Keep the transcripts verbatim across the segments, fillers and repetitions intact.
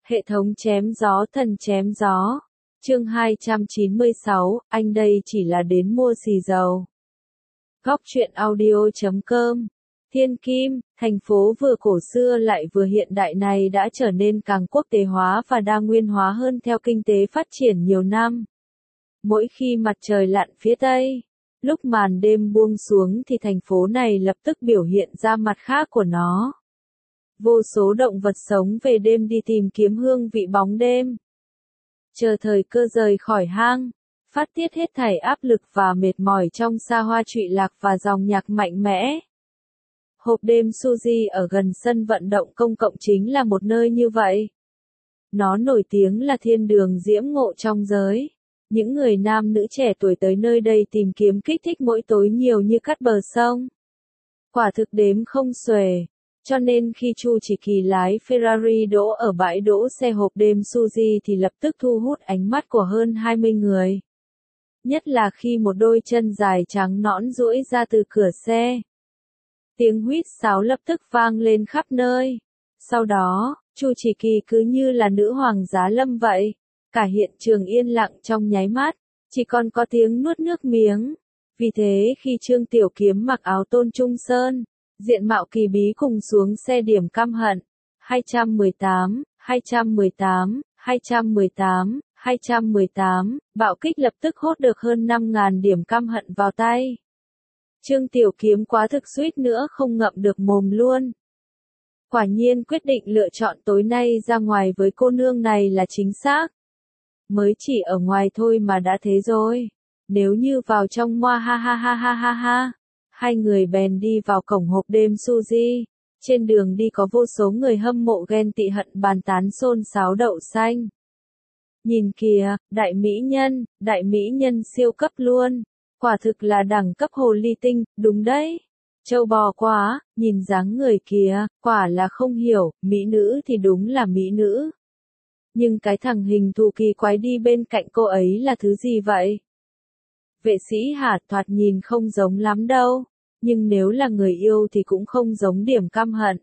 Hệ thống chém gió thần chém gió. Chương hai trăm chín mươi sáu, anh đây chỉ là đến mua xì dầu. Góc truyện audio chấm com. Thiên Kim, thành phố vừa cổ xưa lại vừa hiện đại này đã trở nên càng quốc tế hóa và đa nguyên hóa hơn theo kinh tế phát triển nhiều năm. Mỗi khi mặt trời lặn phía tây, lúc màn đêm buông xuống thì thành phố này lập tức biểu hiện ra mặt khác của nó. Vô số động vật sống về đêm đi tìm kiếm hương vị bóng đêm. Chờ thời cơ rời khỏi hang, phát tiết hết thảy áp lực và mệt mỏi trong xa hoa trụy lạc và dòng nhạc mạnh mẽ. Hộp đêm Suzy ở gần sân vận động công cộng chính là một nơi như vậy. Nó nổi tiếng là thiên đường diễm ngộ trong giới. Những người nam nữ trẻ tuổi tới nơi đây tìm kiếm kích thích mỗi tối nhiều như cắt bờ sông. Quả thực đếm không xuể. Cho nên khi Chu Chỉ Kỳ lái Ferrari đỗ ở bãi đỗ xe hộp đêm Suzy thì lập tức thu hút ánh mắt của hơn hai mươi người. Nhất là khi một đôi chân dài trắng nõn duỗi ra từ cửa xe. Tiếng huýt sáo lập tức vang lên khắp nơi. Sau đó, Chu Chỉ Kỳ cứ như là nữ hoàng giá lâm vậy. Cả hiện trường yên lặng trong nháy mắt, chỉ còn có tiếng nuốt nước miếng. Vì thế khi Trương Tiểu Kiếm mặc áo tôn trung sơn, diện mạo kỳ bí cùng xuống xe điểm căm hận, hai trăm mười tám, hai trăm mười tám, hai trăm mười tám, hai trăm mười tám, bạo kích lập tức hốt được hơn năm nghìn điểm căm hận vào tay. Trương Tiểu Kiếm quá thực suýt nữa không ngậm được mồm luôn. Quả nhiên quyết định lựa chọn tối nay ra ngoài với cô nương này là chính xác. Mới chỉ ở ngoài thôi mà đã thế rồi. Nếu như vào trong moa ha ha ha ha ha ha. Hai người bèn đi vào cổng hộp đêm Suzy. Trên đường đi có vô số người hâm mộ ghen tị hận bàn tán xôn xáo đậu xanh. Nhìn kìa, đại mỹ nhân, đại mỹ nhân siêu cấp luôn. Quả thực là đẳng cấp hồ ly tinh, đúng đấy. Châu bò quá, nhìn dáng người kìa, quả là không hiểu, mỹ nữ thì đúng là mỹ nữ. Nhưng cái thằng hình thù kỳ quái đi bên cạnh cô ấy là thứ gì vậy? Vệ sĩ Hà thoạt nhìn không giống lắm đâu, nhưng nếu là người yêu thì cũng không giống điểm căm hận.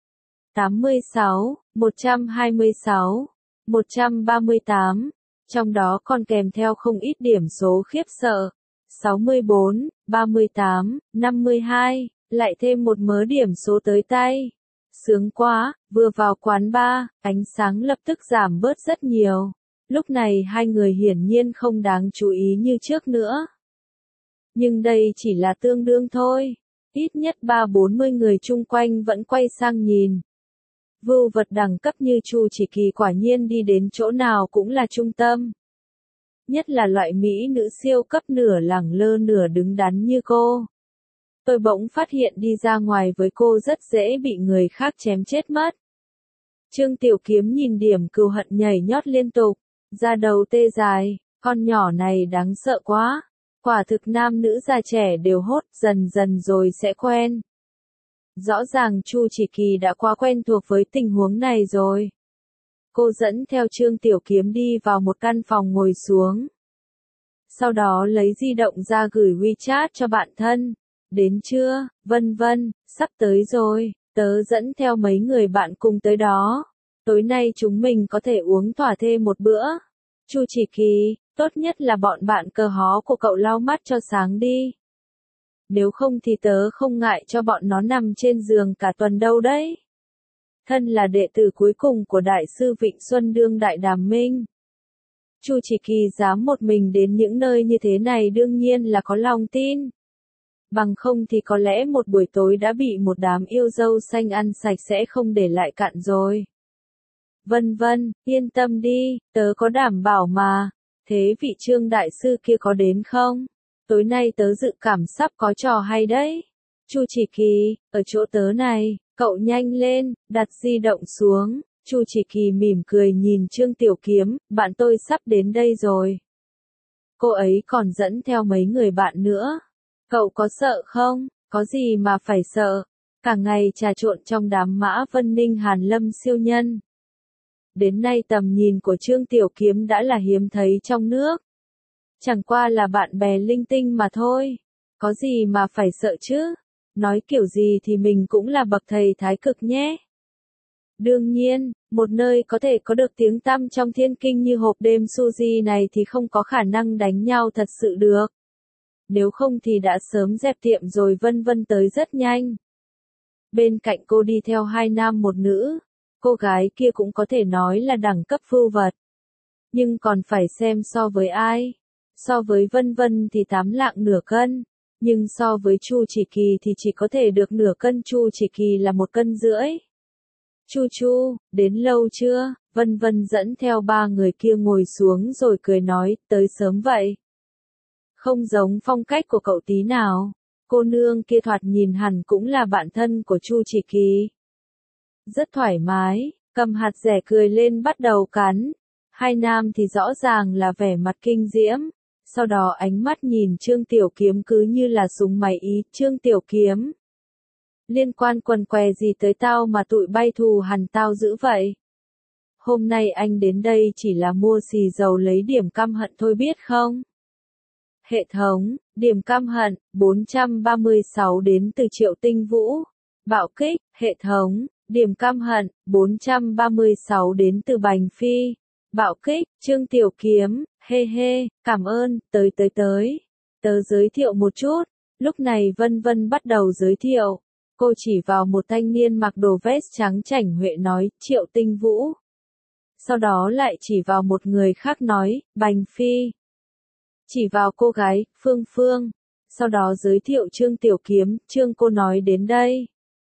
tám mươi sáu, một trăm hai mươi sáu, một trăm ba mươi tám, trong đó còn kèm theo không ít điểm số khiếp sợ. sáu mươi bốn, ba mươi tám, năm mươi hai, lại thêm một mớ điểm số tới tay. Sướng quá, vừa vào quán bar, ánh sáng lập tức giảm bớt rất nhiều. Lúc này hai người hiển nhiên không đáng chú ý như trước nữa. Nhưng đây chỉ là tương đương thôi. Ít nhất ba bốn mươi người chung quanh vẫn quay sang nhìn. Vưu vật đẳng cấp như Chu Chỉ Kỳ quả nhiên đi đến chỗ nào cũng là trung tâm. Nhất là loại mỹ nữ siêu cấp nửa lẳng lơ nửa đứng đắn như cô. Tôi bỗng phát hiện đi ra ngoài với cô rất dễ bị người khác chém chết mất. Trương Tiểu Kiếm nhìn điểm cừu hận nhảy nhót liên tục, da đầu tê dài, con nhỏ này đáng sợ quá. Quả thực nam nữ già trẻ đều hốt, dần dần rồi sẽ quen. Rõ ràng Chu Chỉ Kỳ đã quá quen thuộc với tình huống này rồi. Cô dẫn theo Trương Tiểu Kiếm đi vào một căn phòng ngồi xuống. Sau đó lấy di động ra gửi WeChat cho bạn thân. Đến chưa, vân vân, sắp tới rồi, tớ dẫn theo mấy người bạn cùng tới đó. Tối nay chúng mình có thể uống thỏa thê một bữa. Chu Chỉ Kỳ, tốt nhất là bọn bạn cờ hó của cậu lau mắt cho sáng đi. Nếu không thì tớ không ngại cho bọn nó nằm trên giường cả tuần đâu đấy. Thân là đệ tử cuối cùng của Đại sư Vịnh Xuân đương Đại Đàm Minh. Chu Chỉ Kỳ dám một mình đến những nơi như thế này đương nhiên là có lòng tin. Bằng không thì có lẽ một buổi tối đã bị một đám yêu dâu xanh ăn sạch sẽ không để lại cặn rồi. Vân vân, yên tâm đi, tớ có đảm bảo mà. Thế vị Trương đại sư kia có đến không? Tối nay tớ dự cảm sắp có trò hay đấy. Chu Chỉ Kỳ, ở chỗ tớ này, cậu nhanh lên, đặt di động xuống. Chu Chỉ Kỳ mỉm cười nhìn Trương Tiểu Kiếm, bạn tôi sắp đến đây rồi. Cô ấy còn dẫn theo mấy người bạn nữa. Cậu có sợ không? Có gì mà phải sợ? Cả ngày trà trộn trong đám Mã Vân Ninh Hàn Lâm siêu nhân. Đến nay tầm nhìn của Trương Tiểu Kiếm đã là hiếm thấy trong nước. Chẳng qua là bạn bè linh tinh mà thôi. Có gì mà phải sợ chứ? Nói kiểu gì thì mình cũng là bậc thầy thái cực nhé. Đương nhiên, một nơi có thể có được tiếng tăm trong thiên kinh như hộp đêm Suzy này thì không có khả năng đánh nhau thật sự được. Nếu không thì đã sớm dẹp tiệm rồi. Vân Vân tới rất nhanh. Bên cạnh cô đi theo hai nam một nữ. Cô gái kia cũng có thể nói là đẳng cấp vưu vật. Nhưng còn phải xem so với ai. So với Vân Vân thì tám lạng nửa cân. Nhưng so với Chu Chỉ Kỳ thì chỉ có thể được nửa cân. Chu Chỉ Kỳ là một cân rưỡi. Chu Chu, đến lâu chưa? Vân Vân dẫn theo ba người kia ngồi xuống rồi cười nói, tới sớm vậy. Không giống phong cách của cậu tí nào. Cô nương kia thoạt nhìn hẳn cũng là bạn thân của Chu Chỉ Kỳ. Rất thoải mái, cầm hạt dẻ cười lên bắt đầu cắn. Hai nam thì rõ ràng là vẻ mặt kinh diễm. Sau đó ánh mắt nhìn Trương Tiểu Kiếm cứ như là súng máy ý. Trương Tiểu Kiếm, liên quan quần què gì tới tao mà tụi bay thù hằn tao dữ vậy? Hôm nay anh đến đây chỉ là mua xì dầu lấy điểm căm hận thôi biết không? Hệ thống, điểm căm hận, bốn trăm ba mươi sáu đến từ Triệu Tinh Vũ. Bạo kích, hệ thống, điểm căm hận, bốn trăm ba mươi sáu đến từ Bành Phi. Bạo kích, Trương Tiểu Kiếm, hê hê, cảm ơn, tới tới tới. Tớ giới thiệu một chút. Lúc này Vân Vân bắt đầu giới thiệu. Cô chỉ vào một thanh niên mặc đồ vest trắng chảnh huệ nói, Triệu Tinh Vũ. Sau đó lại chỉ vào một người khác nói, Bành Phi. Chỉ vào cô gái, Phương Phương. Sau đó giới thiệu Trương Tiểu Kiếm, Trương cô nói đến đây.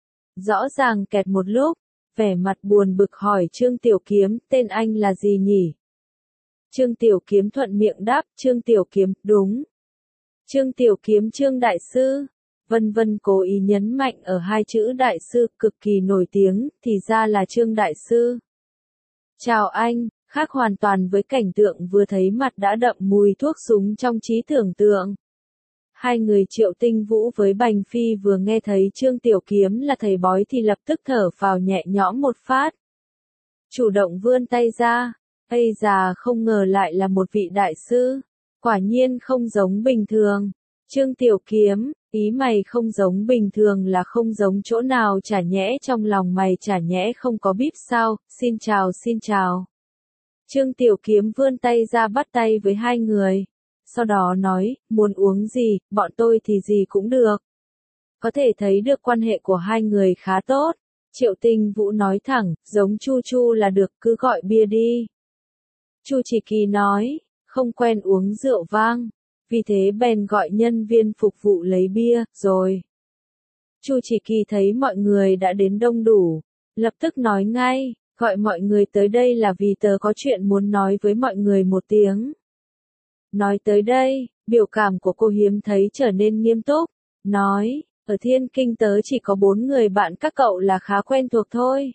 Rõ ràng kẹt một lúc, vẻ mặt buồn bực hỏi Trương Tiểu Kiếm, tên anh là gì nhỉ? Trương Tiểu Kiếm thuận miệng đáp, Trương Tiểu Kiếm, đúng. Trương Tiểu Kiếm Trương Đại Sư. Vân Vân cố ý nhấn mạnh ở hai chữ đại sư cực kỳ nổi tiếng, thì ra là Trương Đại Sư. Chào anh, khác hoàn toàn với cảnh tượng vừa thấy mặt đã đậm mùi thuốc súng trong trí tưởng tượng. Hai người Triệu Tinh Vũ với Bành Phi vừa nghe thấy Trương Tiểu Kiếm là thầy bói thì lập tức thở phào nhẹ nhõm một phát. Chủ động vươn tay ra, ây già không ngờ lại là một vị đại sư, quả nhiên không giống bình thường. Trương Tiểu Kiếm, ý mày không giống bình thường là không giống chỗ nào chả nhẽ trong lòng mày chả nhẽ không có bíp sao, xin chào xin chào. Trương Tiểu Kiếm vươn tay ra bắt tay với hai người. Sau đó nói, muốn uống gì, bọn tôi thì gì cũng được. Có thể thấy được quan hệ của hai người khá tốt. Triệu Tinh Vũ nói thẳng, giống Chu Chu là được, cứ gọi bia đi. Chu Chỉ Kỳ nói, không quen uống rượu vang. Vì thế bèn gọi nhân viên phục vụ lấy bia, rồi. Chu Chỉ Kỳ thấy mọi người đã đến đông đủ. Lập tức nói ngay, gọi mọi người tới đây là vì tớ có chuyện muốn nói với mọi người một tiếng. Nói tới đây, biểu cảm của cô hiếm thấy trở nên nghiêm túc. Nói, ở Thiên Kinh tớ chỉ có bốn người bạn các cậu là khá quen thuộc thôi.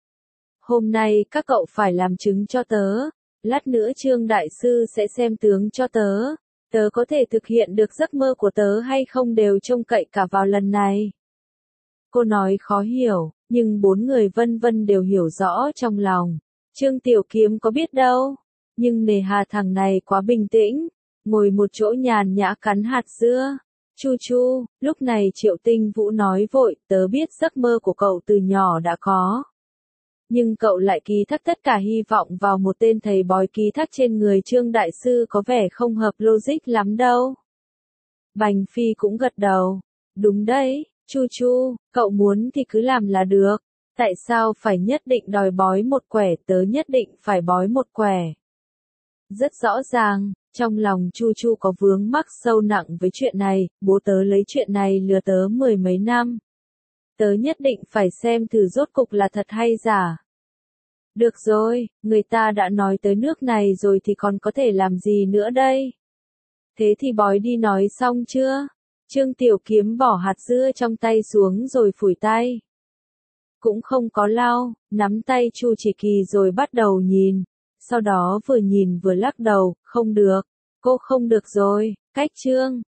Hôm nay các cậu phải làm chứng cho tớ. Lát nữa Trương Đại Sư sẽ xem tướng cho tớ. Tớ có thể thực hiện được giấc mơ của tớ hay không đều trông cậy cả vào lần này. Cô nói khó hiểu, nhưng bốn người Vân Vân đều hiểu rõ trong lòng. Trương Tiểu Kiếm có biết đâu. Nhưng nề hà thằng này quá bình tĩnh. Ngồi một chỗ nhàn nhã cắn hạt dưa. Chu Chu, lúc này Triệu Tinh Vũ nói vội, tớ biết giấc mơ của cậu từ nhỏ đã có. Nhưng cậu lại ký thác tất cả hy vọng vào một tên thầy bói ký thác trên người Trương Đại Sư có vẻ không hợp logic lắm đâu. Bành Phi cũng gật đầu. Đúng đấy, Chu Chu, cậu muốn thì cứ làm là được. Tại sao phải nhất định đòi bói một quẻ, tớ nhất định phải bói một quẻ. Rất rõ ràng, trong lòng Chu Chu có vướng mắc sâu nặng với chuyện này, bố tớ lấy chuyện này lừa tớ mười mấy năm. Tớ nhất định phải xem thử rốt cục là thật hay giả. Được rồi, người ta đã nói tới nước này rồi thì còn có thể làm gì nữa đây? Thế thì bói đi nói xong chưa? Trương Tiểu Kiếm bỏ hạt dưa trong tay xuống rồi phủi tay. Cũng không có lau, nắm tay Chu Chỉ Kỳ rồi bắt đầu nhìn. Sau đó vừa nhìn vừa lắc đầu, không được. Cô không được rồi, cách Trương.